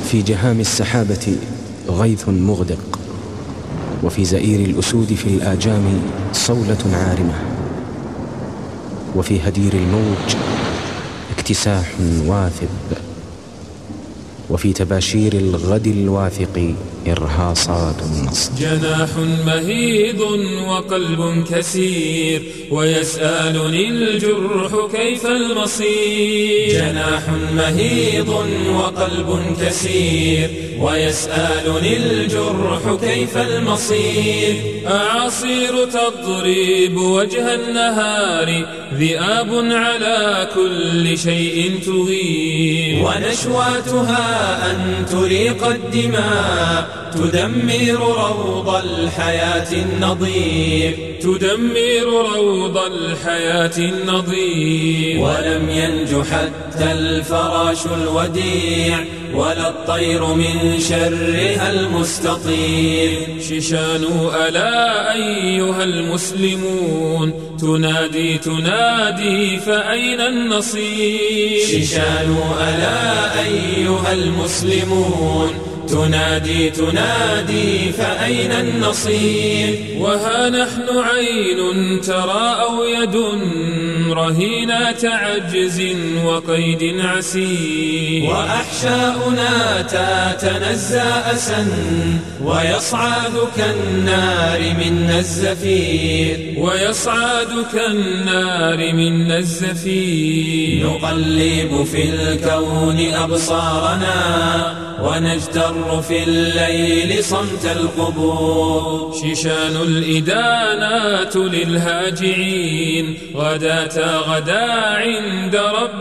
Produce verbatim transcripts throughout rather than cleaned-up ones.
في جهام السحابة غيث مغدق، وفي زئير الأسود في الآجام صولة عارمة، وفي هدير الموج اكتساح واثب، وفي تباشير الغد الواثق إرهاصات النصر. جناح مهيض وقلب كسير، ويسألني الجرح كيف المصير. جناح مهيض وقلب كسير، ويسألني الجرح كيف المصير. أعاصير تضرب وجه النهار، ذئاب على كل شيء تغير. ونشواتها أن تريق الدماء، تدمر روض الحياة النظير. تدمر روض الحياة النظير. ولم ينج حتى الفراش الوديع، ولا الطير من شرها المستطير. شيشان ألا أيها المسلمون، تنادي تنادي فأين النصير. شيشان ألا أيها المسلمون، تنادي تنادي فأين النصير. وها نحن عين ترى أو يد رهينة عجز وقيد عسير. وأحشاؤنا تتنزى أسا، ويصعد كالنار منا الزفير. ويصعد كالنار منا الزفير. نقلب في الكون أبصارنا، ونجتر في الليل صمت القبور. شيشان الإدانات للهاجعين، غداة غدا عند رب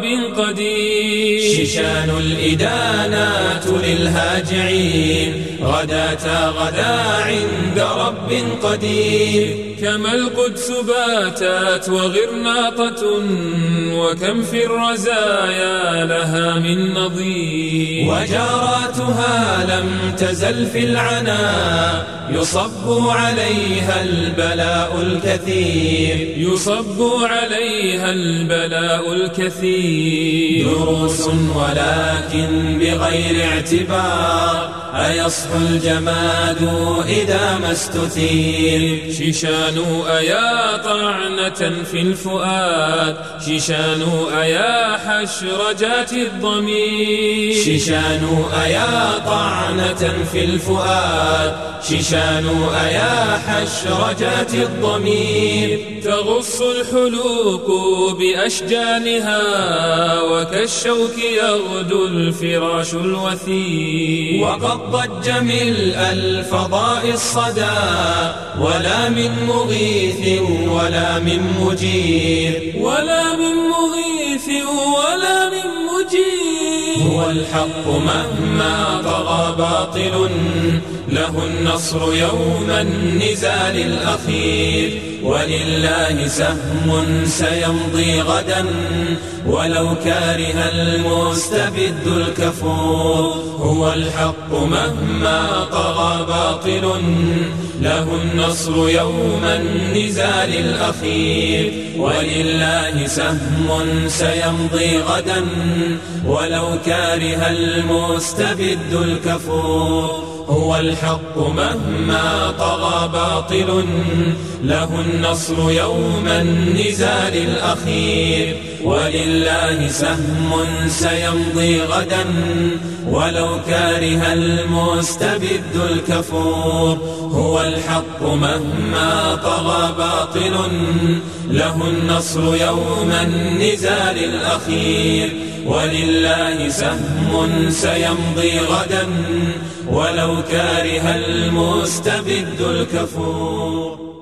قدير. شيشان الإدانات للهاجعين، غداة غدا عند رب قدير. كما القدس باتت وغرناطة، وكم في الرزايا لها من نظير. وجاراتها لم تزل في العناء، يصب عليها البلاء الكثير. يصب عليها البلاء الكثير. دروس ولكن بغير اعتبار، أيصحو الجماد إذا ما استثير. شيشان أيا طعنة في الفؤاد، شيشان أيا حشرجات الضمير. شيشان أيا طعنة في الفؤاد، شيشان أيا حشرجات الضمير. تغص الحلوق بأشجانها، وكالشوك يغدو الفراش الوثير. وقد ضج ملء الفضاء الصدى، ولا من مغيث ولا من مجير. ولا من مغيث ولا من مجير. هو الحق مهما طغى باطل، له النصر يوم النزال الأخير. ولله سهم سيمضي غدا، ولو كاره المستبد الكفور. هو الحق مهما طغى باطل، له النصر يوم النزال الأخير. ولله سهم سيمضي غدا، ولو كاره المستبد الكفور. هو الحق مهما طغى باطل، له النصر يوم النزال الأخير. ولله سهم سيمضي غدا، ولو كاره المستبد الكفور. هو الحق مهما طغى باطل، له النصر يوم النزال الأخير. ولله سهم سيمضي غدا، ولو كاره المستبد الكفور.